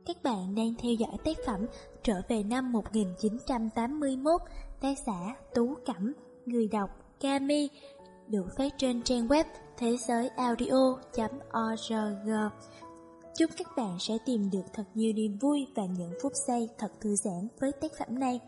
Các bạn đang theo dõi tác phẩm Trở về năm 1981, tác giả Tú Cẩm, người đọc Kami, được phát trên trang web thế giới audio.org. Chúc các bạn sẽ tìm được thật nhiều niềm vui và những phút giây thật thư giãn với tác phẩm này.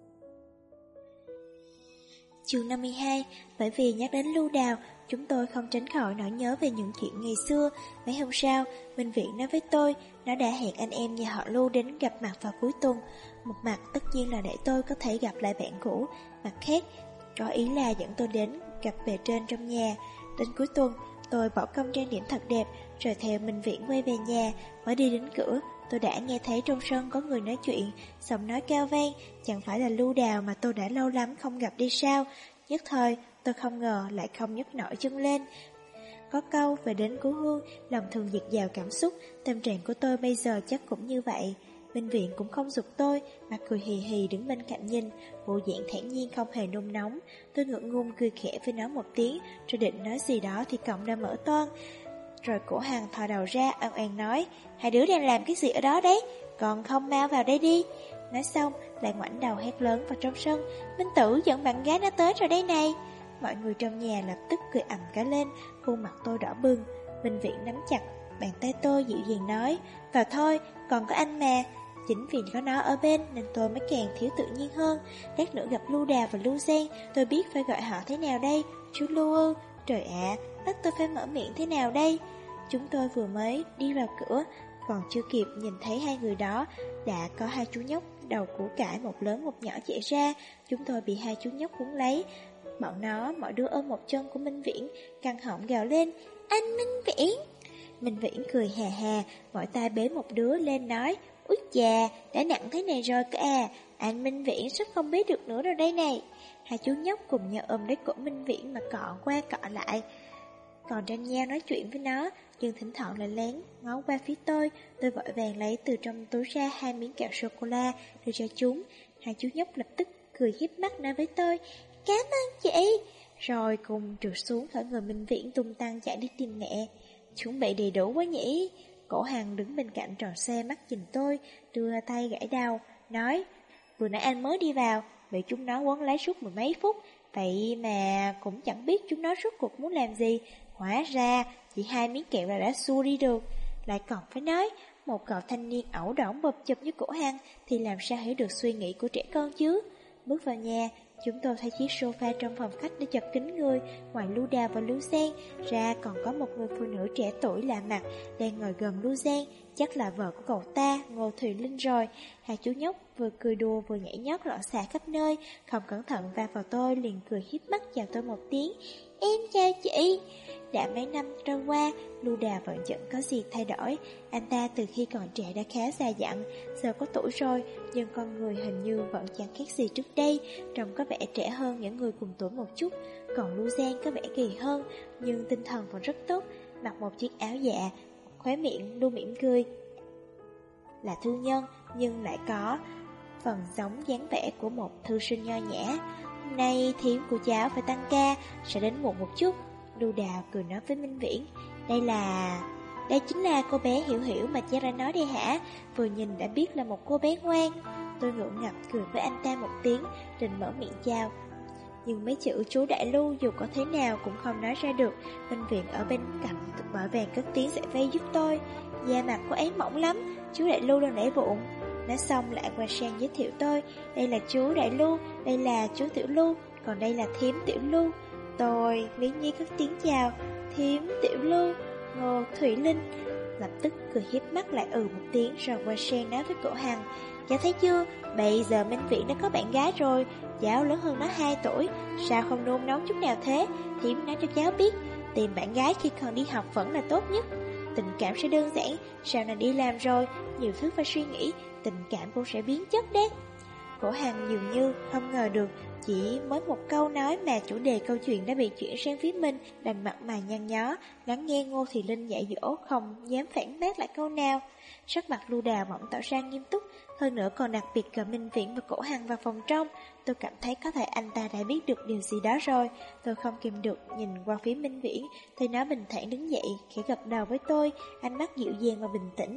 Chương 52. Bởi vì nhắc đến Lưu Đào, chúng tôi không tránh khỏi nỗi nhớ về những chuyện ngày xưa. Mấy hôm sau, Minh Viễn nói với tôi, nó đã hẹn anh em nhà họ Lưu đến gặp mặt vào cuối tuần. Một mặt tất nhiên là để tôi có thể gặp lại bạn cũ, mặt khác có ý là dẫn tôi đến gặp bề trên trong nhà. Đến cuối tuần, tôi bỏ công trang điểm thật đẹp, rồi theo Minh Viễn quay về nhà. Mới đi đến cửa, tôi đã nghe thấy trong sân có người nói chuyện, giọng nói cao vang, chẳng phải là Lưu Đào mà tôi đã lâu lắm không gặp đi sao. Nhất thời, tôi không ngờ lại không nhấc nổi chân lên. Có câu về đến cố hương, lòng thường dạt dào cảm xúc, tâm trạng của tôi bây giờ chắc cũng như vậy. Minh Viện cũng không giục tôi, mà cười hì hì đứng bên cạnh nhìn, bộ dạng thản nhiên không hề nôn nóng. Tôi ngượng ngùng cười khẽ với nó một tiếng, rồi định nói gì đó thì cổng đã mở toang. Rồi Cổ Hằng thò đầu ra, ân oán nói, hai đứa đang làm cái gì ở đó đấy, còn không mau vào đây đi. Nói xong, lại ngoảnh đầu hét lớn vào trong sân, Minh Tử dẫn bạn gái nó tới rồi đây này. Mọi người trong nhà lập tức cười ầm cả lên, khuôn mặt tôi đỏ bừng. Minh Viện nắm chặt bàn tay tôi dịu dàng nói, vào thôi, còn có anh mà. Chính vì có nó ở bên nên tôi mới càng thiếu tự nhiên hơn. Lát nữa gặp Lưu Đào và Lưu Giang, tôi biết phải gọi họ thế nào đây? Chú Lưu ư? Trời ạ, bắt tôi phải mở miệng thế nào đây? Chúng tôi vừa mới đi vào cửa, còn chưa kịp nhìn thấy hai người đó, đã có hai chú nhóc đầu củ cải một lớn một nhỏ chạy ra. Chúng tôi bị hai chú nhóc cuốn lấy. Bọn nó mỗi đứa ôm một chân của Minh Viễn, căng họng gào lên, anh Minh Viễn. Minh Viễn cười hà hà, mỗi tay bế một đứa lên nói, úi chà, đã nặng thế này rồi cơ à, anh Minh Viễn sắp không bế được nữa rồi đây này. Hai chú nhóc cùng nhau ôm lấy cổ Minh Viễn mà cọ qua cọ lại, còn tranh nhau nói chuyện với nó, nhưng thỉnh thoảng lại lén ngó qua phía tôi. Tôi vội vàng lấy từ trong túi ra hai miếng kẹo sô-cô-la đưa cho chúng. Hai chú nhóc lập tức cười hiếp mắt nói với tôi, cảm ơn chị. Rồi cùng trượt xuống khỏi người Minh Viễn tung tăng chạy đi tìm mẹ. Chúng bị đầy đủ quá nhỉ. Cổ Hằng đứng bên cạnh tròn xe mắt nhìn tôi, đưa tay gãi đầu, nói, vừa nãy anh mới đi vào, bị chúng nó quấn lấy suốt mười mấy phút, vậy mà cũng chẳng biết chúng nó rốt cuộc muốn làm gì. Hóa ra chỉ hai miếng kẹo là đã xua đi được. Lại còn phải nói, một cậu thanh niên ẩu đỏng bập chụp như Cổ Hằng thì làm sao hiểu được suy nghĩ của trẻ con chứ. Bước vào nhà, chúng tôi thấy chiếc sofa trong phòng khách đã chật kín người. Ngoài Lưu Đào và Lưu Giang ra, còn có một người phụ nữ trẻ tuổi lạ mặt đang ngồi gần Lưu Giang, chắc là vợ của cậu ta, Ngô Thùy Linh rồi. Hai chú nhóc vừa cười đùa vừa nhảy nhót lọ xả khắp nơi, không cẩn thận va vào tôi, liền cười hiếp mắt chào tôi một tiếng, em chào chị. Đã mấy năm trôi qua, Lưu Đào vẫn chẳng có gì thay đổi. Anh ta từ khi còn trẻ đã khá già dặn, giờ có tuổi rồi, nhưng con người hình như vẫn chẳng khác gì trước đây, trông có vẻ trẻ hơn những người cùng tuổi một chút. Còn Lưu Giang có vẻ gầy hơn, nhưng tinh thần vẫn rất tốt, mặc một chiếc áo dạ, khóe miệng luôn mỉm cười. Là thư nhân, nhưng lại có phần giống dáng vẻ của một thư sinh nho nhã. Hôm nay thím của cháu phải tăng ca, sẽ đến muộn một chút. Lưu Đào cười nói với Minh Viễn, đây chính là cô bé Hiểu Hiểu mà cha đã nói đây hả? Vừa nhìn đã biết là một cô bé ngoan. Tôi ngượng ngập cười với anh ta một tiếng, định mở miệng chào, nhưng mấy chữ chú Đại Lưu dù có thế nào cũng không nói ra được. Minh Viễn ở bên cạnh vội vàng cất tiếng giải vây giúp tôi, da mặt của ấy mỏng lắm, chú Đại Lưu đang để bụng. Nói xong lại qua sang giới thiệu tôi, đây là chú Đại Lưu, đây là chú Tiểu Lưu, còn đây là thím Tiểu Lưu. Tôi lý nhí cất tiếng chào, thím Tiểu Lưu, Ngô Thủy Linh. Lập tức cười hiếp mắt lại một tiếng, rồi qua sang nói với Cổ Hằng, cháu thấy chưa, bây giờ Minh Viễn đã có bạn gái rồi, cháu lớn hơn nó 2 tuổi, sao không nôn nóng chút nào thế? Thím nói cho cháu biết, tìm bạn gái khi còn đi học vẫn là tốt nhất. Tình cảm sẽ đơn giản, sau này đi làm rồi, nhiều thứ phải suy nghĩ, tình cảm cũng sẽ biến chất đấy. Cổ Hằng dường như không ngờ được, chỉ mới một câu nói mà chủ đề câu chuyện đã bị chuyển sang phía mình, đành mặt mày nhăn nhó, lắng nghe Ngô Thị Linh dạy dỗ, không dám phản bác lại câu nào. Sắc mặt Lưu Đào bỗng tỏ ra nghiêm túc, hơn nữa còn đặc biệt gọi Minh Viễn và Cổ Hằng vào phòng trong. Tôi cảm thấy có thể anh ta đã biết được điều gì đó rồi. Tôi không kìm được nhìn qua phía Minh Viễn, thấy nó bình thản đứng dậy, khẽ gật đầu với tôi, ánh mắt dịu dàng và bình tĩnh.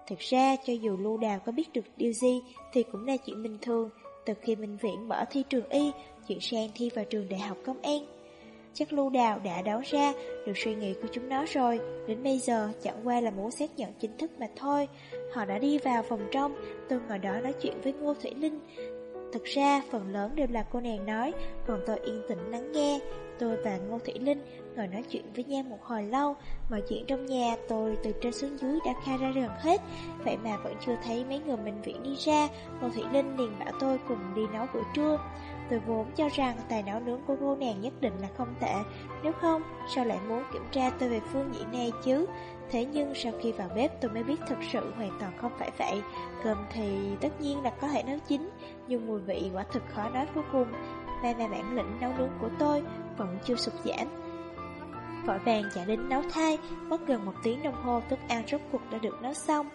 Thực ra cho dù Lưu Đào có biết được điều gì thì cũng là chuyện bình thường. Từ khi Minh Viễn bỏ thi trường y, chuyển sang thi vào trường đại học công an, chắc Lưu Đào đã đoán ra được suy nghĩ của chúng nó rồi. Đến bây giờ chẳng qua là muốn xác nhận chính thức mà thôi. Họ đã đi vào phòng trong. Tôi ngồi đó nói chuyện với Ngô Thủy Linh. Thực ra phần lớn đều là cô nàng nói, còn tôi yên tĩnh lắng nghe. Tôi và Ngô Thủy Linh ngồi nói chuyện với nhau một hồi lâu. Mọi chuyện trong nhà tôi từ trên xuống dưới đã khai ra gần hết. Vậy mà vẫn chưa thấy mấy người Minh Viễn đi ra. Ngô Thủy Linh liền bảo tôi cùng đi nấu bữa trưa. Tôi vốn cho rằng tài nấu nướng của cô nàng nhất định là không tệ. Nếu không, sao lại muốn kiểm tra tôi về phương diện này chứ? Thế nhưng sau khi vào bếp tôi mới biết thực sự hoàn toàn không phải vậy. Cơm thì tất nhiên là có thể nấu chín, nhưng mùi vị quả thực khó nói vô cùng. Và bản lĩnh nấu nướng của tôi vẫn chưa sụt giảm. Vội vàng chạy đến nấu thay, mất gần 1 tiếng đồng hồ thức ăn rốt cuộc đã được nấu xong.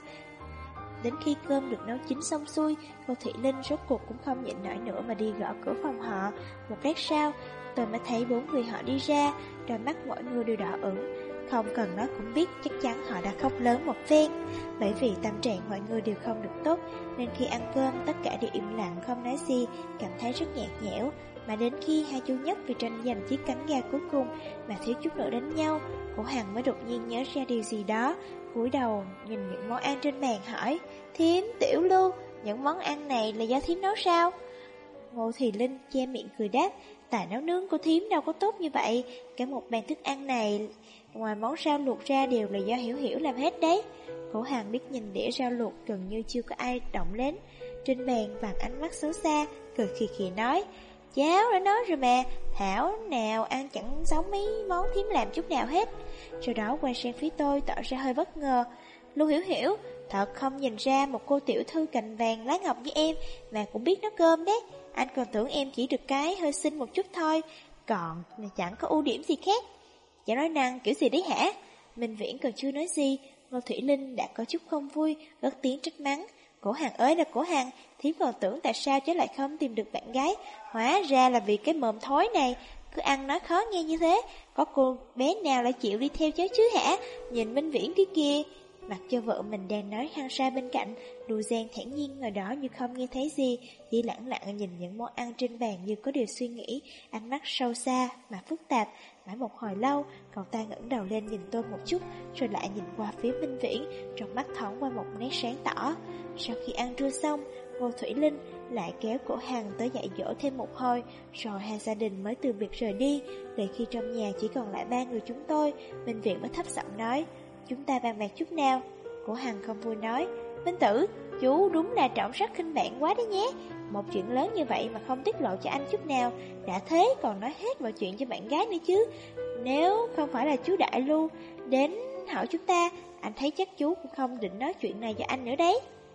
Đến khi cơm được nấu chín xong xuôi, cô Thị Linh rốt cuộc cũng không nhịn nổi nữa mà đi gõ cửa phòng họ. Một lát sau, tôi mới thấy 4 người họ đi ra, đôi mắt mỗi người đều đỏ ửng. Không cần nói cũng biết chắc chắn họ đã khóc lớn một phen. Bởi vì tâm trạng mọi người đều không được tốt, nên khi ăn cơm tất cả đều im lặng không nói gì, cảm thấy rất nhạt nhẽo. Mà đến khi hai chú nhóc vì tranh giành chiếc cánh gà cuối cùng mà thiếu chút nữa đánh nhau, Cổ Hằng mới đột nhiên nhớ ra điều gì đó, cúi đầu nhìn những món ăn trên bàn hỏi: "Thím, Tiểu Lưu, những món ăn này là do thím nấu sao?" Ngô Thì Linh che miệng cười đáp: "Tài nấu nướng của thím đâu có tốt như vậy, cả một bàn thức ăn này ngoài món rau luộc ra đều là do Hiểu Hiểu làm hết đấy." Cổ Hằng biết nhìn đĩa rau luộc gần như chưa có ai động đến trên bàn bằng ánh mắt xấu xa, cười khì khì nói: "Cháu đã nói rồi mà, Thảo nào ăn chẳng giống mấy món thím làm chút nào hết." Sau đó quay sang phía tôi tỏ ra hơi bất ngờ: "Lưu Hiểu Hiểu, thật không nhìn ra một cô tiểu thư cành vàng lá ngọc như em mà cũng biết nấu cơm đấy. Anh còn tưởng em chỉ được cái hơi xinh một chút thôi, còn chẳng có ưu điểm gì khác. Chả nói năng kiểu gì đấy hả?" Minh Viễn còn chưa nói gì, Ngô Thủy Linh đã có chút không vui, cất tiếng trách mắng: "Cổ Hằng ơi là Cổ Hằng, thím còn tưởng tại sao cháu lại không tìm được bạn gái, hóa ra là vì cái mồm thối này, cứ ăn nói khó nghe như thế, có cô bé nào lại chịu đi theo cháu chứ hả? Nhìn Minh Viễn kia kìa." Mặc cho vợ mình đang nói hăng say bên cạnh, Lưu Giang thản nhiên ngồi đó như không nghe thấy gì, chỉ lẳng lặng nhìn những món ăn trên bàn như có điều suy nghĩ, ánh mắt sâu xa mà phức tạp. Mãi một hồi lâu, cậu ta ngẩng đầu lên nhìn tôi một chút, rồi lại nhìn qua phía Minh Viễn, trong mắt thoáng qua một nét sáng tỏ. Sau khi ăn trưa xong, Ngô Thủy Linh lại kéo Cổ Hằng tới dạy dỗ thêm một hồi, rồi hai gia đình mới từ biệt rời đi. Để khi trong nhà chỉ còn lại 3 người chúng tôi, Minh Viễn mới thấp giọng nói: "Chúng ta bàn bạc chút nào." Cổ Hằng không vui nói: "Minh Tử, chú đúng là trọng sắc khinh bạn quá đấy nhé. Một chuyện lớn như vậy mà không tiết lộ cho anh chút nào, đã thế còn nói hết mọi chuyện cho bạn gái nữa chứ. Nếu không phải là chú Đại Lưu đến hỏi chúng ta, anh thấy chắc chú cũng không định nói chuyện này cho anh nữa đấy."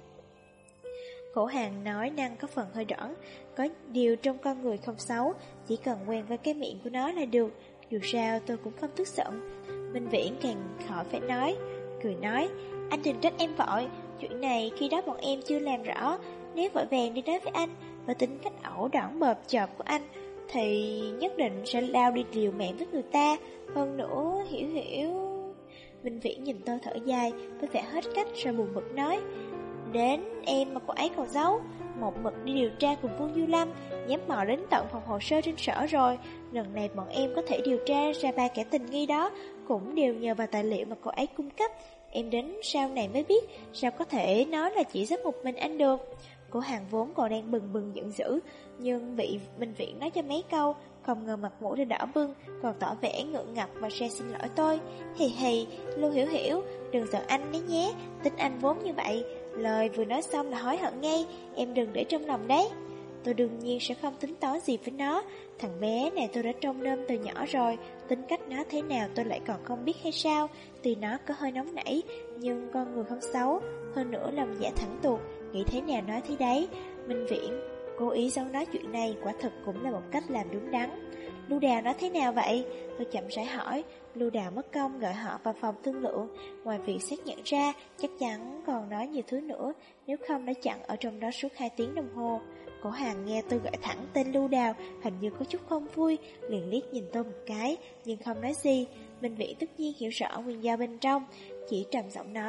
Cổ Hằng nói năng có phần hơi đỏn, có điều trong con người không xấu, chỉ cần quen với cái miệng của nó là được. Dù sao tôi cũng không tức giận. Minh Viễn càng khỏi phải nói, cười nói: "Anh đừng trách em vội, chuyện này khi đó bọn em chưa làm rõ. Nếu vội vàng đi nói với anh, và tính cách ẩu đỏn bợp chợp của anh, thì nhất định sẽ lao đi liều mạng với người ta. Hơn nữa, Hiểu Hiểu..." Minh Viễn nhìn tôi thở dài, với vẻ hết cách rồi buồn bực nói: "Đến em mà cô ấy còn giấu, một mực đi điều tra cùng Vương Du Lâm, dám mò đến tận phòng hồ sơ trên sở rồi. Lần này bọn em có thể điều tra ra 3 kẻ tình nghi đó, cũng đều nhờ vào tài liệu mà cô ấy cung cấp. Em đến sau này mới biết, sao có thể nói là chỉ giúp một mình anh được." Cô Hằng vốn còn đang bừng bừng giận dữ, nhưng bị Minh Viễn nói cho mấy câu, không ngờ mặt mũi đã đỏ bừng, còn tỏ vẻ ngượng ngập và ra xin lỗi tôi: "Hì hì, Lưu Hiểu Hiểu, đừng giận anh đấy nhé, tính anh vốn như vậy, lời vừa nói xong là hối hận ngay, em đừng để trong lòng đấy." Tôi đương nhiên sẽ không tính toán gì với nó, thằng bé này tôi đã trông nom từ nhỏ rồi, tính cách nó thế nào tôi lại còn không biết hay sao. Tuy nó có hơi nóng nảy, nhưng con người không xấu, hơn nữa lòng dạ thẳng tuột, nghĩ thế nào nói thế đấy. Minh Viễn cố ý giấu nói chuyện này quả thực cũng là một cách làm đúng đắn. "Lưu Đào nói thế nào vậy?" Tôi chậm rãi hỏi. Lưu Đào mất công gọi họ vào phòng thương lượng, ngoài việc xác nhận ra, chắc chắn còn nói nhiều thứ nữa, nếu không đã chặn ở trong đó suốt 2 tiếng đồng hồ. Cổ Hằng nghe tôi gọi thẳng tên Lưu Đào, hình như có chút không vui, liền liếc nhìn tôi một cái, nhưng không nói gì. Minh Viễn tất nhiên hiểu rõ nguyên do bên trong, chỉ trầm giọng nói: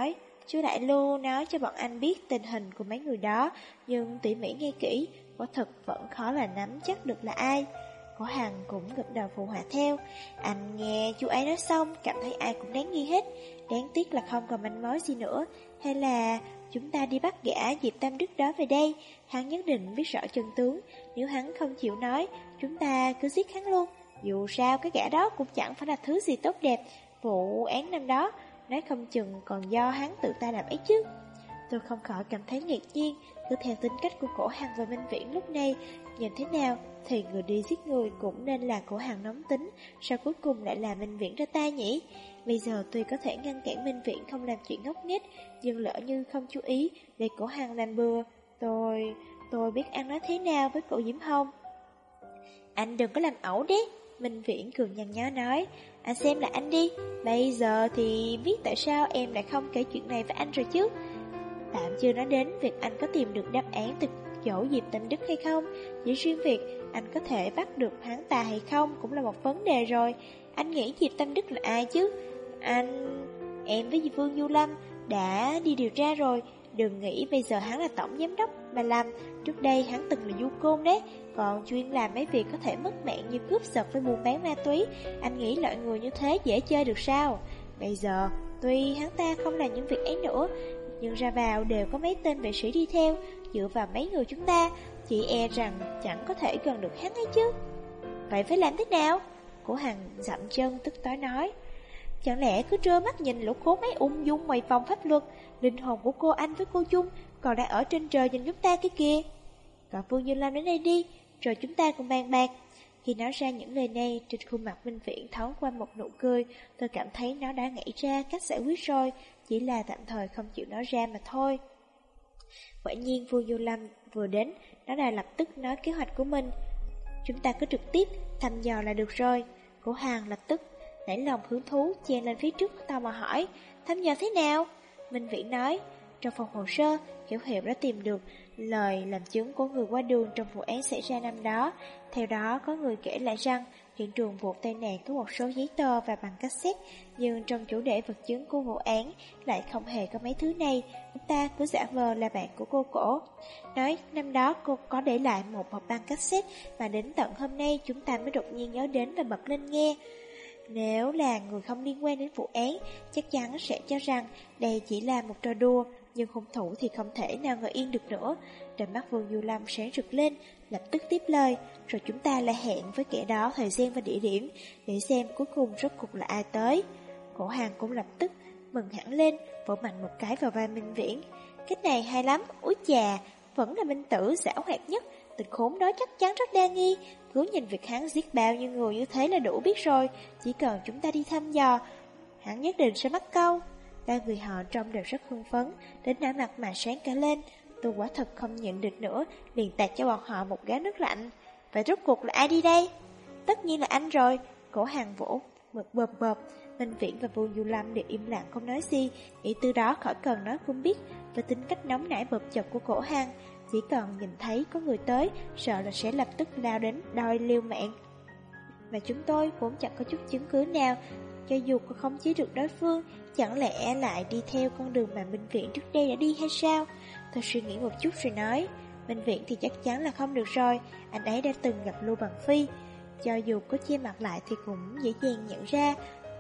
Chú Đại Lưu nói cho bọn anh biết tình hình của mấy người đó, nhưng tỉ mỉ nghe kỹ, quả thực vẫn khó là nắm chắc được là ai. Cổ Hằng cũng gật đầu phụ họa theo. Anh nghe chú ấy nói xong, cảm thấy ai cũng đáng nghi hết. Đáng tiếc là không còn manh mối gì nữa. Hay là chúng ta đi bắt gã Diệp Tam Đức đó về đây. Hắn nhất định biết rõ chân tướng. Nếu hắn không chịu nói, chúng ta cứ giết hắn luôn. Dù sao cái gã đó cũng chẳng phải là thứ gì tốt đẹp. Vụ án năm đó, nói không chừng còn do hắn tự ta làm ấy chứ. Tôi không khỏi cảm thấy ngạc nhiên. Cứ theo tính cách của Cổ Hằng và Minh Viễn lúc này, nhìn thế nào thì người đi giết người cũng nên là Cổ Hằng nóng tính, sao cuối cùng lại là Minh Viễn ra tay nhỉ? Bây giờ tuy có thể ngăn cản Minh Viễn không làm chuyện ngốc nghếch, nhưng lỡ như không chú ý để Cổ Hằng làm bừa, tôi biết ăn nói thế nào với cổ Diễm Hồng. Anh đừng có làm ẩu đấy, Minh Viễn cười nhăn nhó nói. Anh xem là anh đi, bây giờ thì biết tại sao em lại không kể chuyện này với anh rồi chứ. Tạm chưa nói đến việc anh có tìm được đáp án từ chỗ Diệp Tam Đức hay không, chỉ riêng việc anh có thể bắt được hắn ta hay không cũng là một vấn đề rồi. Anh nghĩ Diệp Tam Đức là ai chứ? Em với Vương Du Lâm đã đi điều tra rồi. Đừng nghĩ bây giờ hắn là tổng giám đốc mà làm. Trước đây hắn từng là du côn đấy, còn chuyên làm mấy việc có thể mất mạng như cướp giật với buôn bán ma túy. Anh nghĩ loại người như thế dễ chơi được sao? Bây giờ tuy hắn ta không làm những việc ấy nữa, nhưng ra vào đều có mấy tên vệ sĩ đi theo. Dựa vào mấy người chúng ta, chỉ e rằng chẳng có thể gần được hắn ấy chứ. Vậy phải làm thế nào? Cổ Hằng dậm chân tức tối nói. Chẳng lẽ cứ trơ mắt nhìn lũ khốn ấy ung dung ngoài vòng pháp luật? Linh hồn của cô anh với cô Chung còn đang ở trên trời nhìn chúng ta cái kia. Cậu Vương Như Lâm đến đây đi, rồi chúng ta cùng bàn bạc. Khi nói ra những lời này, trên khuôn mặt Minh Viễn thoáng qua một nụ cười. Tôi cảm thấy nó đã nghĩ ra cách giải quyết rồi, chỉ là tạm thời không chịu nói ra mà thôi. Quả nhiên Vương Du Lâm vừa đến, nó đã lập tức nói kế hoạch của mình. Chúng ta cứ trực tiếp thăm dò là được rồi. Cổ Hằng lập tức nảy lòng hứng thú chen lên phía trước tò mò hỏi. Thăm dò thế nào? Minh Viễn nói. Trong phòng hồ sơ, Hiểu Hiểu đã tìm được lời làm chứng của người qua đường trong vụ án xảy ra năm đó. Theo đó, có người kể lại rằng hiện trường vụ tai nạn có một số giấy tờ và băng cassette, nhưng trong chủ đề vật chứng của vụ án lại không hề có mấy thứ này. Chúng ta cứ giả vờ là bạn của cô Cổ, nói năm đó cô có để lại một hộp băng cassette mà đến tận hôm nay chúng ta mới đột nhiên nhớ đến và bật lên nghe. Nếu là người không liên quan đến vụ án, chắc chắn sẽ cho rằng đây chỉ là một trò đùa, nhưng hung thủ thì không thể nào ngồi yên được nữa. Đôi mắt Vương Du Lâm sáng rực lên, lập tức tiếp lời. Rồi chúng ta lại hẹn với kẻ đó thời gian và địa điểm, để xem cuối cùng rốt cuộc là ai tới. Cổ Hằng cũng lập tức mừng hẳn lên, vỗ mạnh một cái vào vai Minh Viễn. Cái này hay lắm, úi chà, vẫn là Minh Tử giảo hoạt nhất. Tình khốn đó chắc chắn rất đa nghi. Cứ nhìn việc hắn giết bao nhiêu người như thế là đủ biết rồi. Chỉ cần chúng ta đi thăm dò, hắn nhất định sẽ mắc câu. Ba người họ trông đều rất hưng phấn, đến nỗi mặt mà sáng cả lên. Tôi quả thật không nhịn được nữa, liền tạt cho bọn họ một gáo nước lạnh. Vậy rốt cuộc là ai đi đây? Tất nhiên là anh rồi. Cổ Hằng vỗ một bợp. Minh Viễn và Vương Du Lâm đều im lặng không nói gì, nghĩ từ đó khỏi cần nói cũng biết về tính cách nóng nảy bợp chợt của Cổ Hằng. Chỉ cần nhìn thấy có người tới, sợ là sẽ lập tức lao đến đòi liều mạng. Mà chúng tôi vốn chẳng có chút chứng cứ nào, cho dù có khống chế được đối phương, chẳng lẽ lại đi theo con đường mà Minh Viễn trước đây đã đi hay sao? Tôi suy nghĩ một chút rồi nói, Minh Viễn thì chắc chắn là không được rồi, anh ấy đã từng gặp Lưu Bằng Phi. Cho dù có che mặt lại thì cũng dễ dàng nhận ra.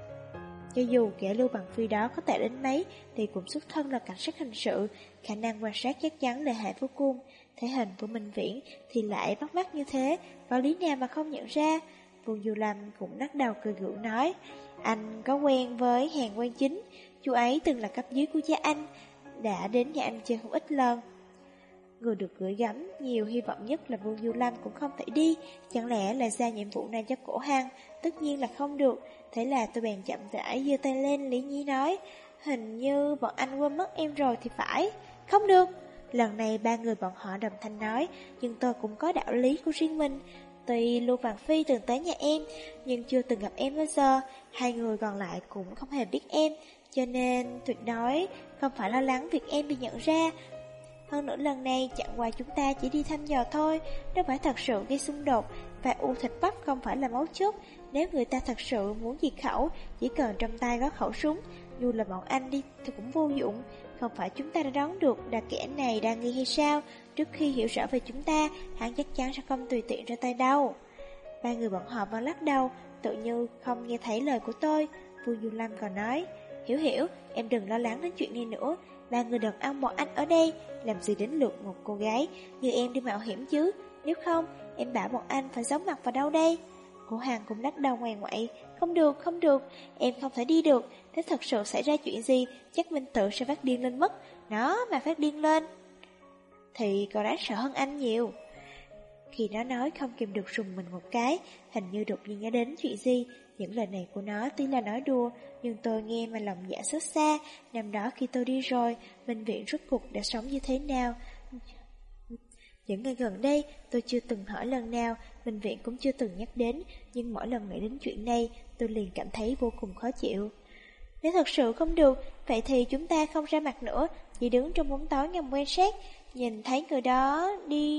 Cho dù kẻ Lưu Bằng Phi đó có tệ đến mấy thì cũng xuất thân là cảnh sát hình sự, khả năng quan sát chắc chắn lợi hại vô cùng. Thể hình của Minh Viễn thì lại bắt mắt như thế, có lý nào mà không nhận ra? Vương Du Lâm cũng lắc đầu cười gượng nói, anh có quen với Hàn Quan Chính, chú ấy từng là cấp dưới của cha anh, đã đến nhà anh chơi không ít lần. Người được gửi gắm nhiều hy vọng nhất là Vương Du Lâm cũng không thể đi, chẳng lẽ là giao nhiệm vụ này cho Cổ Hằng? Tất nhiên là không được. Thế là tôi bèn chậm rãi giơ tay lên, Lý Nhi nói, hình như bọn anh quên mất em rồi thì phải. Không được. Lần này ba người bọn họ đồng thanh nói, nhưng tôi cũng có đạo lý của riêng mình. Tuy Lưu Vàng Phi từng tới nhà em, nhưng chưa từng gặp em bao giờ. Hai người còn lại cũng không hề biết em, cho nên tuyệt đối không phải lo lắng việc em bị nhận ra. Hơn nữa lần này chẳng qua chúng ta chỉ đi thăm dò thôi, nếu phải thật sự gây xung đột, và u thịt bắp không phải là mấu chốt. Nếu người ta thật sự muốn diệt khẩu, chỉ cần trong tay có khẩu súng, dù là bọn anh đi thì cũng vô dụng. Không phải chúng ta đã đoán được là kẻ này đang nghi hay sao? Trước khi hiểu rõ về chúng ta, hắn chắc chắn sẽ không tùy tiện ra tay đâu. Ba người bọn họ vẫn lắc đầu, tự như không nghe thấy lời của tôi. Vương Du Lâm còn nói, Hiểu, em đừng lo lắng đến chuyện này nữa. Ba người đàn ông bọn anh ở đây, làm gì đến lượt một cô gái như em đi mạo hiểm chứ? Nếu không, em bảo bọn anh phải giấu mặt vào đâu đây? Cô Hằng cũng lắc đầu ngoài ngoại, không được, em không thể đi được. Nếu thật sự xảy ra chuyện gì, chắc Minh Tự sẽ phát điên lên mất. Nó mà phát điên lên thì còn đáng sợ hơn anh nhiều. Khi nó nói không kìm được rùng mình một cái, hình như đột nhiên nhớ đến chuyện gì. Những lời này của nó tuy là nói đùa, nhưng tôi nghe mà lòng dạ xót xa. Năm đó khi tôi đi rồi, bệnh viện rốt cuộc đã sống như thế nào? Những ngày gần đây, tôi chưa từng hỏi lần nào, bệnh viện cũng chưa từng nhắc đến, nhưng mỗi lần nghĩ đến chuyện này, tôi liền cảm thấy vô cùng khó chịu. Nếu thật sự không được, vậy thì chúng ta không ra mặt nữa, chỉ đứng trong bóng tối ngầm quan sát, nhìn thấy người đó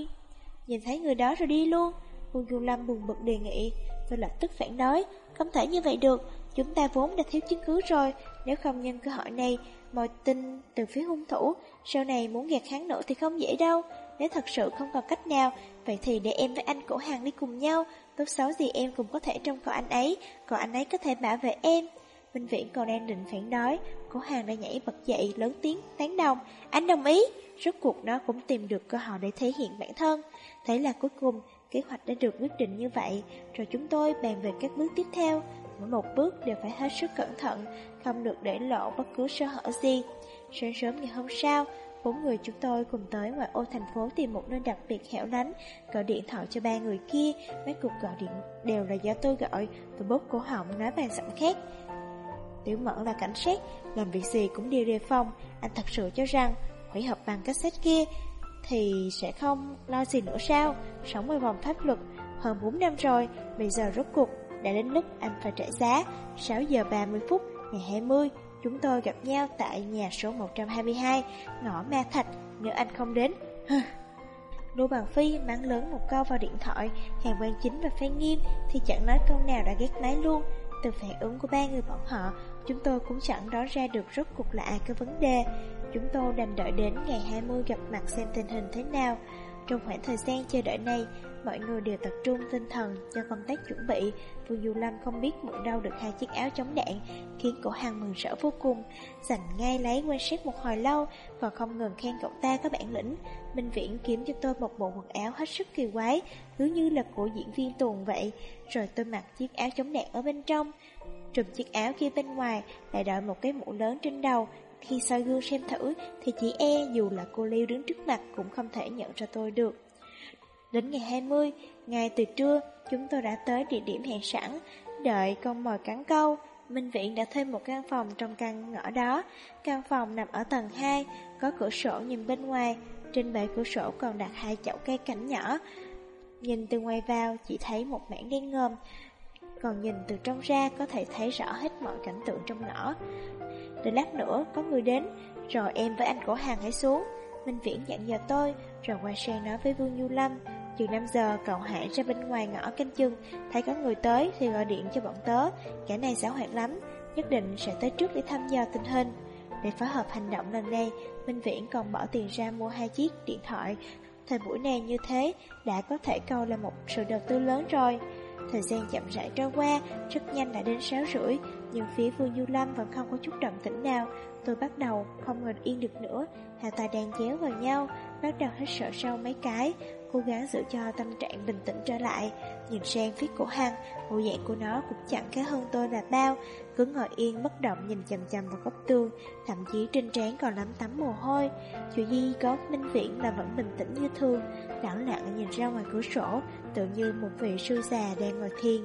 rồi đi luôn. Vương Du Lâm buồn bực đề nghị. Tôi lập tức phản đối, không thể như vậy được, chúng ta vốn đã thiếu chứng cứ rồi, nếu không nhân cơ hội này moi tin từ phía hung thủ, sau này muốn gạt hắn nữa thì không dễ đâu. Nếu thật sự không còn cách nào, vậy thì để em với anh Cổ Hằng đi cùng nhau, tốt xấu gì em cũng có thể trông coi anh ấy, còn anh ấy có thể bảo vệ em. Minh Viễn còn đang định phản đối, Cổ Hằng đã nhảy bật dậy lớn tiếng tán đồng. Anh đồng ý. Rốt cuộc nó cũng tìm được cơ hội để thể hiện bản thân. Thế là cuối cùng kế hoạch đã được quyết định như vậy. Rồi chúng tôi bàn về các bước tiếp theo. Mỗi một bước đều phải hết sức cẩn thận, không được để lộ bất cứ sơ hở gì. Sáng sớm ngày hôm sau, 4 người chúng tôi cùng tới ngoài ô thành phố tìm một nơi đặc biệt hẻo lánh, gọi điện thoại cho 3 người kia. Mấy cuộc gọi điện đều là do tôi gọi. Tôi bóp cổ họng nói bằng giọng khác. Tiểu Mẫn là cảnh sát, làm việc gì cũng đều đề phòng. Anh thật sự cho rằng hủy hợp bằng cassette kia thì sẽ không lo gì nữa sao? Sống ngoài vòng pháp luật hơn 4 năm rồi, bây giờ rốt cuộc đã đến lúc anh phải trả giá. 6 giờ 30 phút ngày 20, chúng tôi gặp nhau tại nhà số 122, ngõ Ma Thạch. Nếu anh không đến, Lưu Bằng Phi mắng lớn một câu vào điện thoại. Hàng Quang Chính và Phan Nghiêm thì chẳng nói câu nào đã ghét máy luôn. Từ phản ứng của ba người bọn họ, chúng tôi cũng chẳng đoán ra được rốt cuộc là ai có vấn đề. Chúng tôi đành đợi đến ngày 20 gặp mặt xem tình hình thế nào. Trong khoảng thời gian chờ đợi này, mọi người đều tập trung tinh thần cho công tác chuẩn bị. Vương Du Lâm không biết mượn đâu được 2 chiếc áo chống đạn, khiến Cổ Hằng mừng rỡ vô cùng, giành ngay lấy quan sát một hồi lâu, còn không ngừng khen cậu ta có bản lĩnh. Minh Viễn kiếm cho tôi một bộ quần áo hết sức kỳ quái, cứ như là của diễn viên tuồng vậy. Rồi tôi mặc chiếc áo chống đạn ở bên trong, trùm chiếc áo kia bên ngoài, lại đội một cái mũ lớn trên đầu. Khi soi gương xem thử thì chỉ dù là cô Liêu đứng trước mặt cũng không thể nhận ra tôi được. Đến ngày 20, ngay từ trưa, chúng tôi đã tới địa điểm hẹn sẵn, đợi con mồi cắn câu. Minh Viễn đã thuê một căn phòng trong căn ngõ đó. Căn phòng nằm ở tầng 2, có cửa sổ nhìn bên ngoài, trên bệ cửa sổ còn đặt 2 chậu cây cảnh nhỏ. Nhìn từ ngoài vào chỉ thấy một mảng đen ngòm, còn nhìn từ trong ra có thể thấy rõ hết mọi cảnh tượng trong ngõ. Để lát nữa có người đến, rồi em với anh Cổ Hằng hãy xuống. Minh Viễn dặn dò tôi, rồi quay sang nói với Vương Du Lâm. Chừng 5 giờ cậu hãy ra bên ngoài ngõ canh chừng, thấy có người tới thì gọi điện cho bọn tớ. Kẻ này giàu hoạt lắm, nhất định sẽ tới trước để thăm dò tình hình. Để phối hợp hành động lần này, Minh Viễn còn bỏ tiền ra mua 2 chiếc điện thoại. Thời buổi này như thế đã có thể coi là một sự đầu tư lớn rồi. Thời gian chậm rãi trôi qua, rất nhanh đã đến 6 rưỡi, nhưng phía Vương Du Lâm vẫn không có chút động tĩnh nào. Tôi bắt đầu không ngồi yên được nữa, hai tay đang chéo vào nhau, bắt đầu hít thở sâu mấy cái, cố gắng giữ cho tâm trạng bình tĩnh trở lại. Nhìn sang phía Cổ Hằng, bộ dạng của nó cũng chẳng khá hơn tôi là bao, cứ ngồi yên bất động nhìn chằm chằm vào góc tường, thậm chí trên trán còn lấm tấm mồ hôi. Chuyện gì có Minh Viễn là vẫn bình tĩnh như thường, lẳng lặng nhìn ra ngoài cửa sổ, tự như một vị sư già đang ngồi thiền.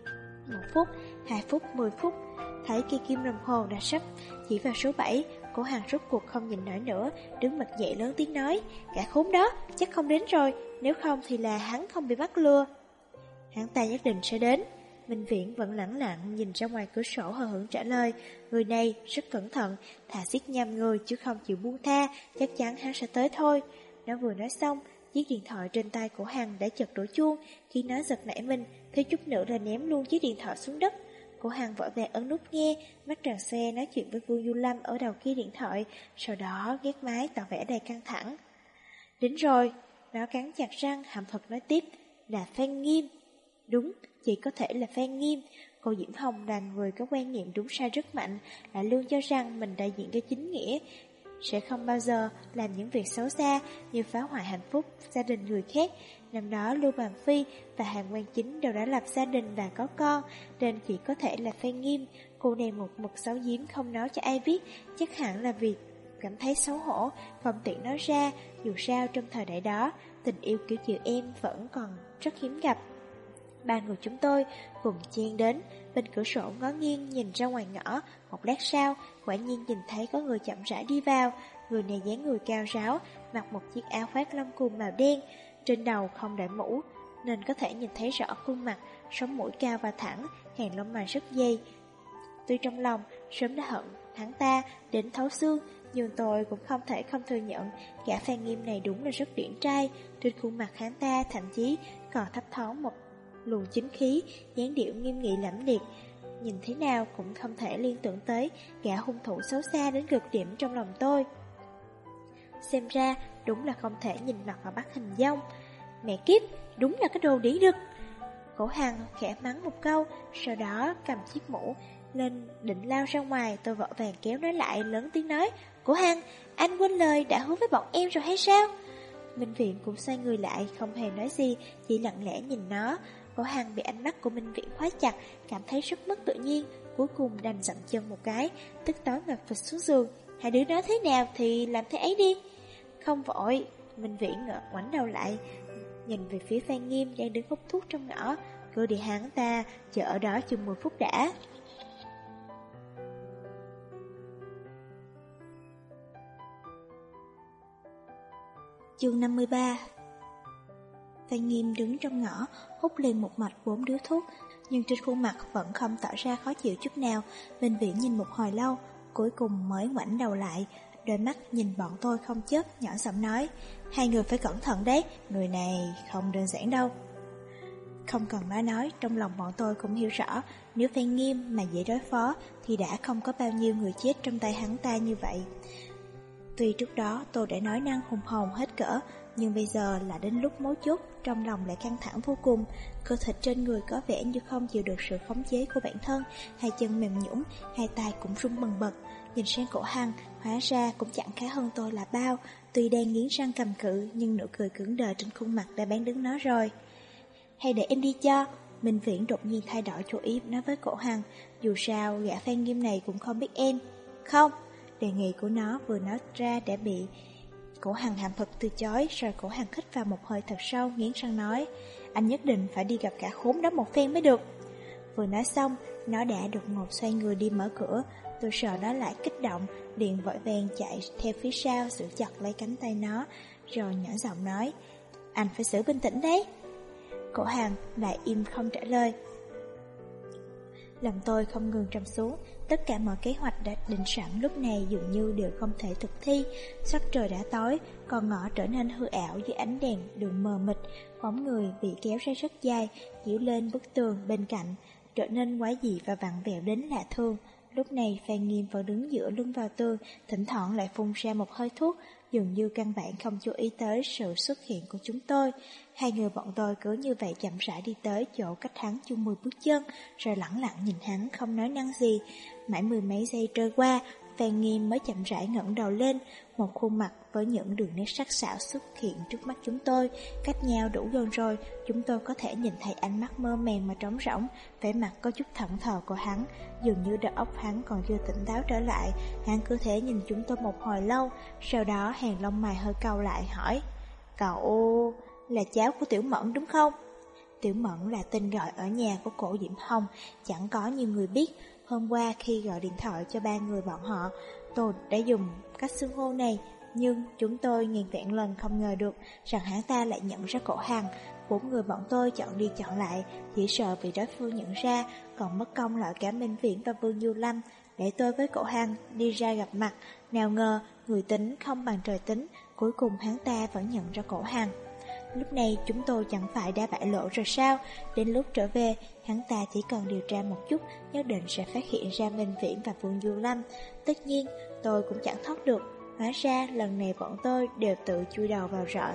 1 phút, 2 phút, 10 phút, thấy cây kim đồng hồ đã sắp chỉ vào số 7, Cổ Hằng rốt cuộc không nhìn nổi nữa, đứng bật dậy lớn tiếng nói, cả khốn đó, chắc không đến rồi, nếu không thì là hắn không bị bắt lừa. Hắn ta nhất định sẽ đến. Minh Viễn vẫn lẳng lặng nhìn ra ngoài cửa sổ hờ hững trả lời, người này rất cẩn thận, thà giết nhầm người chứ không chịu buông tha, chắc chắn hắn sẽ tới thôi. Nó vừa nói xong, chiếc điện thoại trên tay của Hằng đã chợt đổ chuông, khi nó giật nảy mình, thiếu chút nữa là ném luôn chiếc điện thoại xuống đất. Cổ Hằng vội vàng ấn nút nghe, mắt tròn xe nói chuyện với Vương Du Lâm ở đầu kia điện thoại, sau đó ghét máy tỏ vẻ đầy căng thẳng. Đến rồi, nó cắn chặt răng, hậm hực nói tiếp, là Phan Nghiêm. Đúng, chỉ có thể là Phan Nghiêm. Cô Diễm Hồng là người có quan niệm đúng sai rất mạnh, lại luôn cho rằng mình đại diện cho chính nghĩa, sẽ không bao giờ làm những việc xấu xa như phá hoại hạnh phúc gia đình người khác. Năm đó Lưu Bằng Phi và Hàn Quan Chính đều đã lập gia đình và có con, nên chỉ có thể là Phan Nghiêm. Cô này một mực giấu giếm không nói cho ai biết, chắc hẳn là vì cảm thấy xấu hổ, không tiện nói ra. Dù sao trong thời đại đó, tình yêu kiểu chị em vẫn còn rất hiếm gặp. Ba người chúng tôi cùng chen đến bên cửa sổ ngó nghiêng nhìn ra ngoài ngõ. Một lát sau, quả nhiên nhìn thấy có người chậm rãi đi vào. Người này dáng người cao ráo, mặc một chiếc áo khoác lông cùn màu đen, trên đầu không đội mũ, nên có thể nhìn thấy rõ khuôn mặt, sống mũi cao và thẳng, hàng lông mày rất dày. Tuy trong lòng sớm đã hận hắn ta đến thấu xương, nhưng tôi cũng không thể không thừa nhận gã Phan Nghiêm này đúng là rất điển trai. Trên khuôn mặt hắn ta thậm chí còn thấp thoáng một luồng chính khí, dáng điệu nghiêm nghị lẫm liệt. Nhìn thế nào cũng không thể liên tưởng tới gã hung thủ xấu xa đến cực điểm trong lòng tôi. Xem ra đúng là không thể nhìn mặt mà bắt hình dong. Mẹ kiếp, đúng là cái đồ đĩ đực. Cổ Hằng khẽ mắng một câu, sau đó cầm chiếc mũ lên định lao ra ngoài. Tôi vội vàng kéo nó lại, lớn tiếng nói, Cổ Hằng, anh quên lời đã hứa với bọn em rồi hay sao? Minh Viện cũng xoay người lại, không hề nói gì, chỉ lặng lẽ nhìn nó. Cổ Hằng bị ánh mắt của Minh Viện khóa chặt, cảm thấy rất mất tự nhiên, cuối cùng đành dậm chân một cái, tức tối ngập phịch xuống giường. Hai đứa nói thế nào thì làm thế ấy đi. Không vội. Minh Viện ngoảnh đầu lại, nhìn về phía Phan Nghiêm đang đứng hút thuốc trong ngõ. Cứ để hắn ta chờ ở đó chừng 10 phút đã. Chương 53. Phan Nghiêm đứng trong ngõ, hút liền một mạch 4 điếu thuốc, nhưng trên khuôn mặt vẫn không tỏ ra khó chịu chút nào. Minh Viễn nhìn một hồi lâu, cuối cùng mới ngoảnh đầu lại, đôi mắt nhìn bọn tôi không chớp, nhỏ giọng nói, hai người phải cẩn thận đấy, người này không đơn giản đâu. Không cần nói, trong lòng bọn tôi cũng hiểu rõ, nếu Phan Nghiêm mà dễ đối phó thì đã không có bao nhiêu người chết trong tay hắn ta như vậy. Tuy trước đó tôi đã nói năng hùng hồn hết cỡ, nhưng bây giờ là đến lúc mấu chốt, trong lòng lại căng thẳng vô cùng. Cơ thịt trên người có vẻ như không chịu được sự khống chế của bản thân, hai chân mềm nhũn, hai tay cũng run bần bật. Nhìn sang Cổ Hằng, hóa ra cũng chẳng khá hơn tôi là bao. Tuy đang nghiến răng cầm cự, nhưng nụ cười cứng đờ trên khuôn mặt đã bán đứng nó rồi. Hay để em đi cho. Minh Viễn đột nhiên thay đổi chủ ý, nói với Cổ Hằng, dù sao gã Phan Nghiêm này cũng không biết em. Không. Đề nghị của nó vừa nói ra đã bị Cổ Hằng hậm hực từ chối. Rồi Cổ Hằng hít vào một hơi thật sâu, nghiến răng nói, anh nhất định phải đi gặp cả khốn đó một phen mới được. Vừa nói xong, nó đã đột ngột xoay người đi mở cửa. Tôi sợ nó lại kích động, liền vội vàng chạy theo phía sau, giữ chặt lấy cánh tay nó, rồi nhỏ giọng nói, anh phải giữ bình tĩnh đấy. Cổ Hằng lại im không trả lời. Lòng tôi không ngừng trầm xuống. Tất cả mọi kế hoạch đã định sẵn lúc này dường như đều không thể thực thi. Sắc trời đã tối, con ngõ trở nên hư ảo dưới ánh đèn đường mờ mịt. Bóng người bị kéo ra rất dài, chiếu lên bức tường bên cạnh, trở nên quái dị và vặn vẹo đến lạ thường. Lúc này Phan Nghiêm vẫn đứng dựa lưng vào tường, thỉnh thoảng lại phun ra một hơi thuốc, dường như căn bản không chú ý tới sự xuất hiện của chúng tôi. Hai người bọn tôi cứ như vậy chậm rãi đi tới chỗ cách hắn chung 10 bước chân, rồi lẳng lặng nhìn hắn không nói năng gì. Mãi mười mấy giây trôi qua, Phan Nghiêm mới chậm rãi ngẩng đầu lên, một khuôn mặt với những đường nét sắc sảo xuất hiện trước mắt chúng tôi. Cách nhau đủ gần rồi, chúng tôi có thể nhìn thấy ánh mắt mơ màng mà trống rỗng, vẻ mặt có chút thẫn thờ của hắn, dường như đầu óc hắn còn chưa tỉnh táo trở lại. Hắn cứ thế nhìn chúng tôi một hồi lâu, sau đó hàng lông mày hơi cau lại hỏi, cậu là cháu của Tiểu Mẫn đúng không? Tiểu Mẫn là tên gọi ở nhà của Cổ Diễm Hồng, chẳng có nhiều người biết. Hôm qua khi gọi điện thoại cho ba người bọn họ, tôi đã dùng cách xưng hô này, nhưng chúng tôi ngàn vạn lần không ngờ được rằng hắn ta lại nhận ra Cổ Hằng. 4 người bọn tôi chọn đi chọn lại, chỉ sợ vì đối phương nhận ra, còn mất công loại cả Minh Viễn và Vương Du Lâm, để tôi với Cổ Hằng đi ra gặp mặt. Nào ngờ, người tính không bằng trời tính, cuối cùng hắn ta vẫn nhận ra Cổ Hằng. Lúc này chúng tôi chẳng phải đã bại lộ rồi sao? Đến lúc trở về, hắn ta chỉ cần điều tra một chút, nhất định sẽ phát hiện ra Minh Viễn và Vương Du Lâm. Tất nhiên, tôi cũng chẳng thoát được. Hóa ra lần này bọn tôi đều tự chui đầu vào rọ.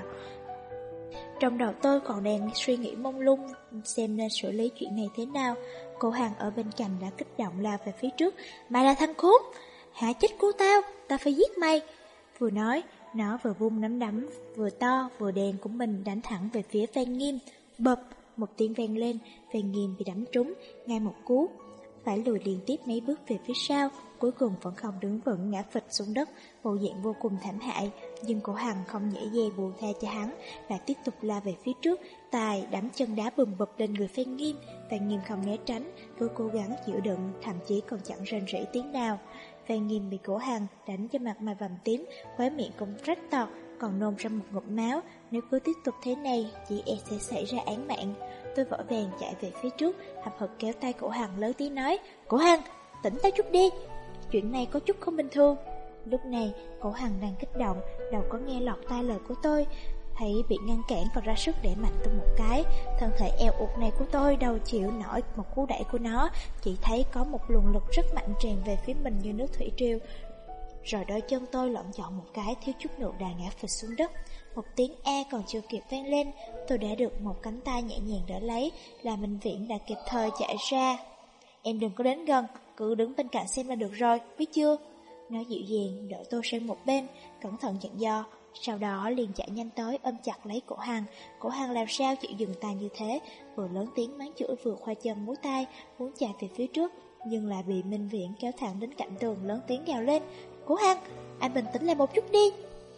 Trong đầu tôi còn đang suy nghĩ mông lung, xem nên xử lý chuyện này thế nào. Cô Hằng ở bên cạnh đã kích động lao về phía trước. Mày là thằng khốn, hại chết cô tao phải giết mày. Vừa nói, nó vừa vung nắm đấm vừa to vừa đen của mình đánh thẳng về phía Phan Nghiêm. Bập, một tiếng vang lên, Phan Nghiêm bị đấm trúng, ngay một cú, phải lùi liên tiếp mấy bước về phía sau, cuối cùng vẫn không đứng vững, ngã phịch xuống đất, bộ dạng vô cùng thảm hại. Nhưng cổ Hằng không dễ dàng buông tha cho hắn, lại tiếp tục la về phía trước, tài đấm chân đá bùm bụp lên người Phan Nghiêm. Phan Nghiêm không né tránh, cứ cố gắng chịu đựng, thậm chí còn chẳng rên rỉ tiếng nào. Phan Nghiêm bị cổ Hằng đánh cho mặt mày vằn tím, khóe miệng cũng rách toạc, còn nôn ra một ngụm máu. Nếu cứ tiếp tục thế này, chị e sẽ xảy ra án mạng. Tôi vội vàng chạy về phía trước, hậm hực kéo tay cổ Hằng lớn tiếng nói: Cổ Hằng, tỉnh táo chút đi, chuyện này có chút không bình thường. Lúc này, cổ Hằng đang kích động, đâu có nghe lọt tai lời của tôi. Thấy bị ngăn cản còn ra sức để mạnh tôi một cái. Thân thể eo uột này của tôi đâu chịu nổi một cú đẩy của nó, chỉ thấy có một luồng lực rất mạnh tràn về phía mình như nước thủy triều. Rồi đôi chân tôi lộn chọn một cái, thiếu chút nữa đã ngã phịch xuống đất. Một tiếng A còn chưa kịp vang lên, tôi đã được một cánh tay nhẹ nhàng đỡ lấy, là Minh Viễn đã kịp thời chạy ra. Em đừng có đến gần, cứ đứng bên cạnh xem là được rồi, biết chưa? Nó dịu dàng đỡ tôi sang một bên, cẩn thận dặn dò. Sau đó liền chạy nhanh tới ôm chặt lấy cổ Hằng. Cổ Hằng làm sao chịu dừng tay như thế, vừa lớn tiếng mắng chửi vừa khoa chân múa tay, muốn chạy về phía trước, nhưng lại bị Minh Viễn kéo thẳng đến cạnh tường, lớn tiếng gào lên: Cổ Hằng, anh bình tĩnh lại một chút đi.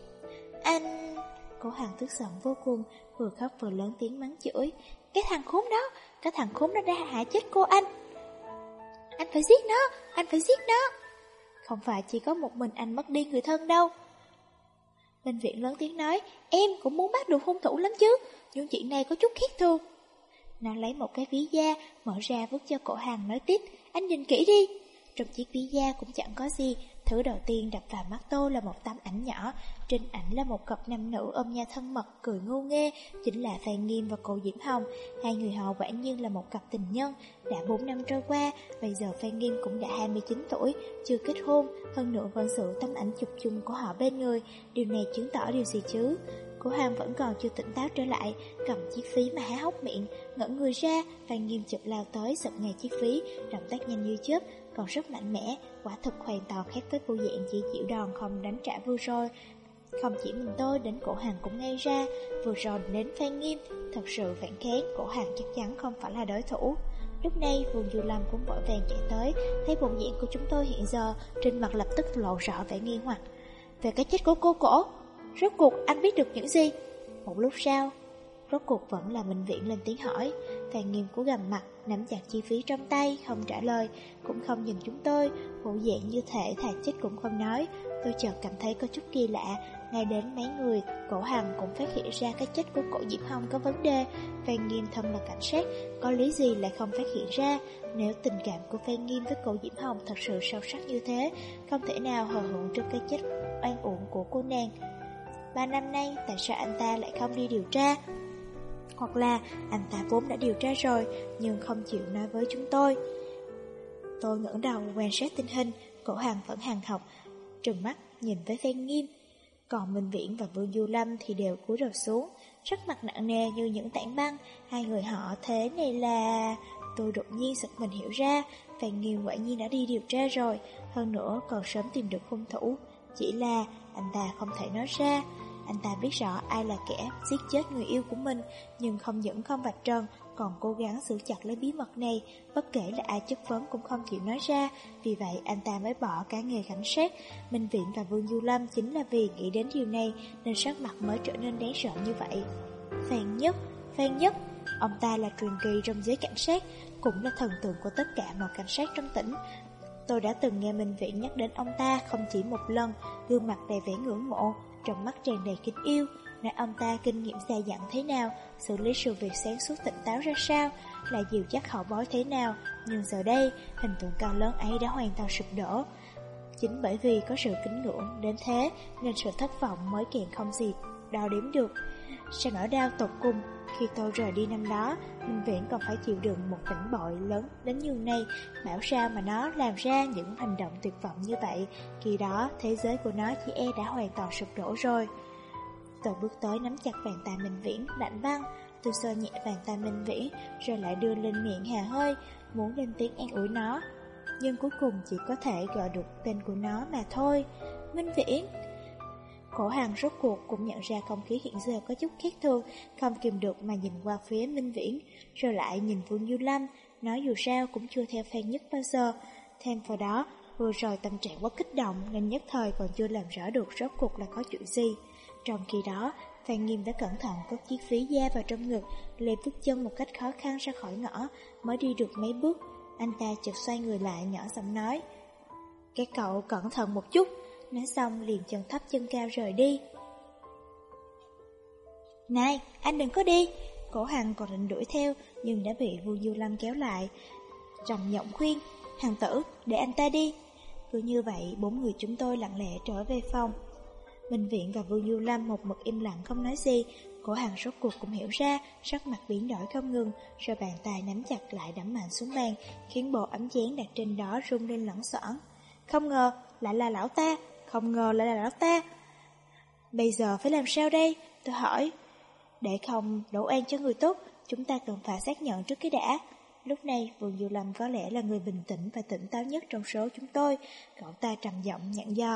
Anh... Cổ Hằng tức giận vô cùng, vừa khóc vừa lớn tiếng mắng chửi: Cái thằng khốn đó đã hại chết cô anh. Anh phải giết nó, anh phải giết nó. Không phải chỉ có một mình anh mất đi người thân đâu. Minh Viễn lớn tiếng nói: Em cũng muốn bắt được hung thủ lắm chứ, nhưng chuyện này có chút khác thường. Nó lấy một cái ví da, mở ra vứt cho cổ Hằng, nói tiếp: Anh nhìn kỹ đi. Trong chiếc ví da cũng chẳng có gì. Thứ đầu tiên đập vào mắt tôi là một tấm ảnh nhỏ. Trên ảnh là một cặp nam nữ ôm nhau thân mật, cười ngu nghê. Chính là Phan Nghiêm và cô Diễm Hồng. Hai người họ quả nhiên là một cặp tình nhân. Đã 4 năm trôi qua, bây giờ Phan Nghiêm cũng đã 29 tuổi, chưa kết hôn. Hơn nữa vẫn giữ tấm ảnh chụp chung của họ bên người. Điều này chứng tỏ điều gì chứ? Cô Hằng vẫn còn chưa tỉnh táo trở lại, cầm chiếc ví mà há hốc miệng, ngẩn người ra. Phan Nghiêm chụp lao tới giật ngay chiếc ví, động tác nhanh như chớp, còn rất mạnh mẽ, quả thực hoàn toàn khác với bộ dạng chỉ chịu đòn không đánh trả vừa rồi. Không chỉ mình tôi, đến cổ Hằng cũng ngay ra, vừa rồi đến Phan Nghiêm, thật sự phản kháng, cổ Hằng chắc chắn không phải là đối thủ. Lúc này Vương Du Lâm cũng vội vàng chạy tới, thấy bộ dạng của chúng tôi hiện giờ, trên mặt lập tức lộ rõ vẻ nghi hoặc. Về cái chết của cô cổ, rốt cuộc anh biết được những gì? Một lúc sau, rốt cuộc vẫn là Minh Viễn lên tiếng hỏi. Phan Nghiêm cúi gằm mặt, nắm chặt chi phí trong tay, không trả lời, cũng không nhìn chúng tôi, bộ dạng như thể thà chết cũng không nói. Tôi chợt cảm thấy có chút kỳ lạ, ngay đến mấy người, cổ Hằng cũng phát hiện ra cái chết của cổ Diễm Hồng có vấn đề. Phan Nghiêm thân là cảnh sát, có lý gì lại không phát hiện ra? Nếu tình cảm của Phan Nghiêm với cổ Diễm Hồng thật sự sâu sắc như thế, không thể nào hờ hững trước cái chết oan uổng của cô nàng. 3 năm nay, tại sao anh ta lại không đi điều tra? Hoặc là anh ta vốn đã điều tra rồi, nhưng không chịu nói với chúng tôi. Tôi ngẩng đầu quan sát tình hình, cổ Hằng vẫn hằn học, trừng mắt nhìn với Phan Nghiêm. Còn Minh Viễn và Vương Du Lâm thì đều cúi đầu xuống, sắc mặt nặng nề như những tảng băng. Hai người họ thế này là... Tôi đột nhiên giật mình hiểu ra, Phan Nghiêm quả nhiên đã đi điều tra rồi, hơn nữa còn sớm tìm được hung thủ. Chỉ là anh ta không thể nói ra. Anh ta biết rõ ai là kẻ giết chết người yêu của mình, nhưng không những không vạch trần, còn cố gắng giữ chặt lấy bí mật này, bất kể là ai chất vấn cũng không chịu nói ra. Vì vậy anh ta mới bỏ cả nghề cảnh sát. Minh Viễn và Vương Du Lâm chính là vì nghĩ đến điều này nên sắc mặt mới trở nên đáng sợ như vậy. Phan Nhất, ông ta là truyền kỳ trong giới cảnh sát, cũng là thần tượng của tất cả mọi cảnh sát trong tỉnh. Tôi đã từng nghe Minh Viễn nhắc đến ông ta không chỉ một lần, gương mặt đầy vẻ ngưỡng mộ, trong mắt tràn đầy kính yêu, nói ông ta kinh nghiệm dày dặn thế nào, xử lý sự việc sáng suốt tỉnh táo ra sao, là dìu dắt hậu bối thế nào. Nhưng giờ đây, hình tượng cao lớn ấy đã hoàn toàn sụp đổ. Chính bởi vì có sự kính ngưỡng đến thế, nên sự thất vọng mới càng không gì đo đếm được. Sao nỗi đau tột cùng khi tôi rời đi năm đó, Minh Viễn còn phải chịu đựng một phản bội lớn đến nhường này. Bảo sao mà nó làm ra những hành động tuyệt vọng như vậy. Khi đó thế giới của nó chỉ e đã hoàn toàn sụp đổ rồi. Tôi bước tới nắm chặt bàn tay Minh Viễn, lạnh băng. Tôi sờ nhẹ bàn tay Minh Viễn, rồi lại đưa lên miệng hà hơi, muốn lên tiếng an ủi nó. Nhưng cuối cùng chỉ có thể gọi được tên của nó mà thôi. Minh Viễn. Cổ Hằng rốt cuộc cũng nhận ra không khí hiện giờ có chút khác thường, không kìm được mà nhìn qua phía Minh Viễn, rồi lại nhìn Vương Du Lâm, nói dù sao cũng chưa theo Phan Nhất bao giờ. Thêm vào đó, vừa rồi tâm trạng quá kích động nên nhất thời còn chưa làm rõ được rốt cuộc là có chuyện gì. Trong khi đó, Phan Nghiêm đã cẩn thận cất chiếc ví da vào trong ngực, lê bước chân một cách khó khăn ra khỏi ngõ, mới đi được mấy bước. Anh ta chợt xoay người lại nhỏ giọng nói: "Các cậu cẩn thận một chút." Nói xong liền chân thấp chân cao rời đi. "Này, anh đừng có đi." Cổ Hằng còn định đuổi theo, nhưng đã bị Vương Du Lâm kéo lại, trầm giọng khuyên: "Hằng tử, để anh ta đi." Cứ như vậy, 4 người chúng tôi lặng lẽ trở về phòng. Minh Viễn và Vương Du Lâm một mực im lặng không nói gì. Cổ Hằng rốt cuộc cũng hiểu ra, sắc mặt biến đổi không ngừng, rồi bàn tay nắm chặt lại đấm mạnh xuống bàn, khiến bộ ấm chén đặt trên đó rung lên loảng xoảng. Không ngờ lại là lão ta, không ngờ lại là lão ta. Bây giờ phải làm sao đây? Tôi hỏi. Để không đổ oan cho người tốt, chúng ta cần phải xác nhận trước cái đã. Lúc này Vương Du Lâm có lẽ là người bình tĩnh và tỉnh táo nhất trong số chúng tôi. Cậu ta trầm giọng dặn dò: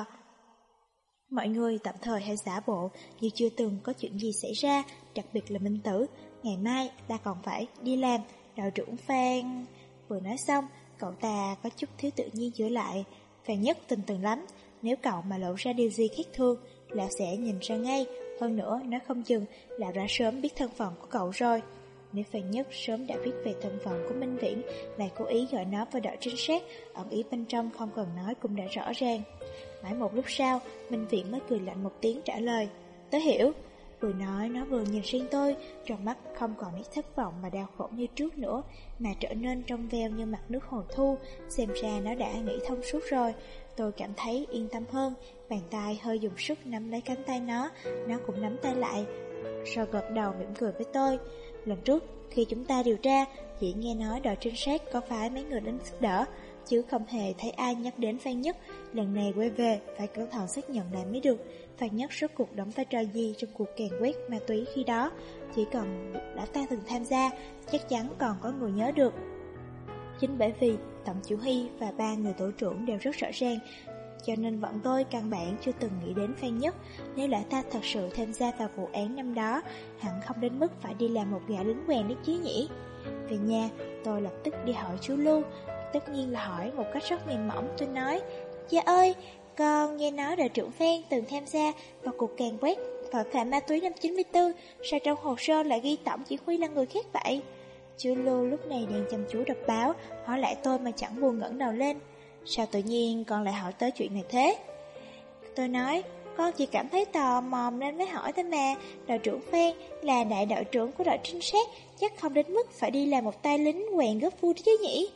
mọi người tạm thời hãy giả bộ như chưa từng có chuyện gì xảy ra, đặc biệt là Minh Tử. Ngày mai ta còn phải đi làm. Đội trưởng Phan... Vừa nói xong, cậu ta có chút thiếu tự nhiên chữa lại: Phan Nhất tình tường lắm, nếu cậu mà lộ ra điều gì khác thường, lão sẽ nhìn ra ngay. Hơn nữa, nó không chừng lão đã sớm biết thân phận của cậu rồi. Nếu Phan Nhất sớm đã biết về thân phận của Minh Viễn, lại cố ý gọi nó vào đội trinh sát, ẩn ý bên trong không cần nói cũng đã rõ ràng. Mãi một lúc sau, Minh Viễn mới cười lạnh một tiếng trả lời: tớ hiểu. Vừa nói nó vừa nhìn riêng tôi, trong mắt không còn nét thất vọng mà đau khổ như trước nữa, mà trở nên trong veo như mặt nước hồ thu. Xem ra nó đã nghĩ thông suốt rồi. Tôi cảm thấy yên tâm hơn, bàn tay hơi dùng sức nắm lấy cánh tay nó cũng nắm tay lại, rồi gật đầu mỉm cười với tôi. Lần trước, khi chúng ta điều tra, chỉ nghe nói đội trinh sát có phái mấy người đến giúp đỡ, chứ không hề thấy ai nhắc đến Phan Nhất. Lần này quay về, phải cẩn thận xác nhận lại mới được. Phan Nhất rốt cuộc đóng vai trò gì trong cuộc càn quét ma túy khi đó? Chỉ cần đã ta từng tham gia, chắc chắn còn có người nhớ được. Chính bởi vì tổng chỉ huy và 3 người tổ trưởng đều rất rõ ràng, cho nên bọn tôi căn bản chưa từng nghĩ đến Phan Nhất. Nếu là ta thật sự tham gia vào vụ án năm đó, hẳn không đến mức phải đi làm một gã lính quèn đấy chứ nhỉ. Về nhà, tôi lập tức đi hỏi chú Lưu. Tất nhiên là hỏi một cách rất mềm mỏng. Tôi nói: Cha ơi, con nghe nói đội trưởng Phan từng tham gia vào cuộc càn quét tội phạm ma túy năm 94, sao trong hồ sơ lại ghi tổng chỉ huy là người khác vậy? Chú Lưu lúc này đang chăm chú đọc báo, hỏi lại tôi mà chẳng buồn ngẩng đầu lên. Sao tự nhiên con lại hỏi tới chuyện này thế? Tôi nói: con chỉ cảm thấy tò mò nên mới hỏi thôi mà. Đội trưởng Phan là đại đội trưởng của đội trinh sát, chắc không đến mức phải đi làm một tay lính quèn góp vui chứ nhỉ?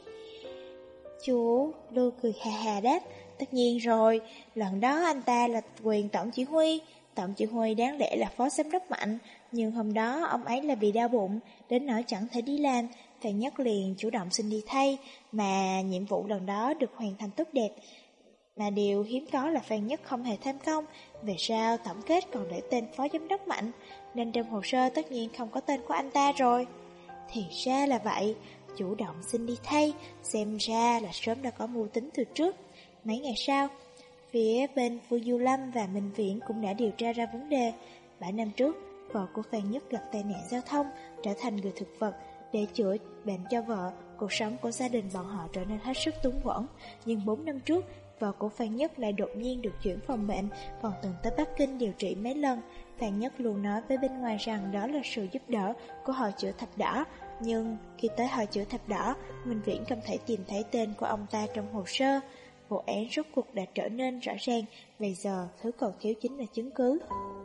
Chú Lưu cười hà hà đáp: tất nhiên rồi, lần đó anh ta là quyền tổng chỉ huy. Tổng chỉ huy đáng lẽ là phó giám đốc Mạnh, nhưng hôm đó ông ấy là bị đau bụng, đến nỗi chẳng thể đi làm. Phan Nhất liền chủ động xin đi thay, mà nhiệm vụ lần đó được hoàn thành tốt đẹp. Mà điều hiếm có là Phan Nhất không hề tham công. Về sau tổng kết còn để tên phó giám đốc Mạnh, nên trong hồ sơ tất nhiên không có tên của anh ta rồi. Thì ra là vậy, chủ động xin đi thay, xem ra là sớm đã có mưu tính từ trước. Mấy ngày sau, phía bên Vương Du Lâm và Minh Viễn cũng đã điều tra ra vấn đề. 7 năm trước, vợ của Phan Nhất gặp tai nạn giao thông, trở thành người thực vật. Để chữa bệnh cho vợ, cuộc sống của gia đình bọn họ trở nên hết sức túng quẫn. Nhưng 4 năm trước, vợ của Phan Nhất lại đột nhiên được chuyển phòng bệnh, còn từng tới Bắc Kinh điều trị mấy lần. Phan Nhất luôn nói với bên ngoài rằng đó là sự giúp đỡ của Hội Chữ Thập Đỏ. Nhưng khi tới Hội Chữ Thập Đỏ, Minh Viễn không thể tìm thấy tên của ông ta trong hồ sơ. Vụ án rốt cuộc đã trở nên rõ ràng, bây giờ thứ còn thiếu chính là chứng cứ.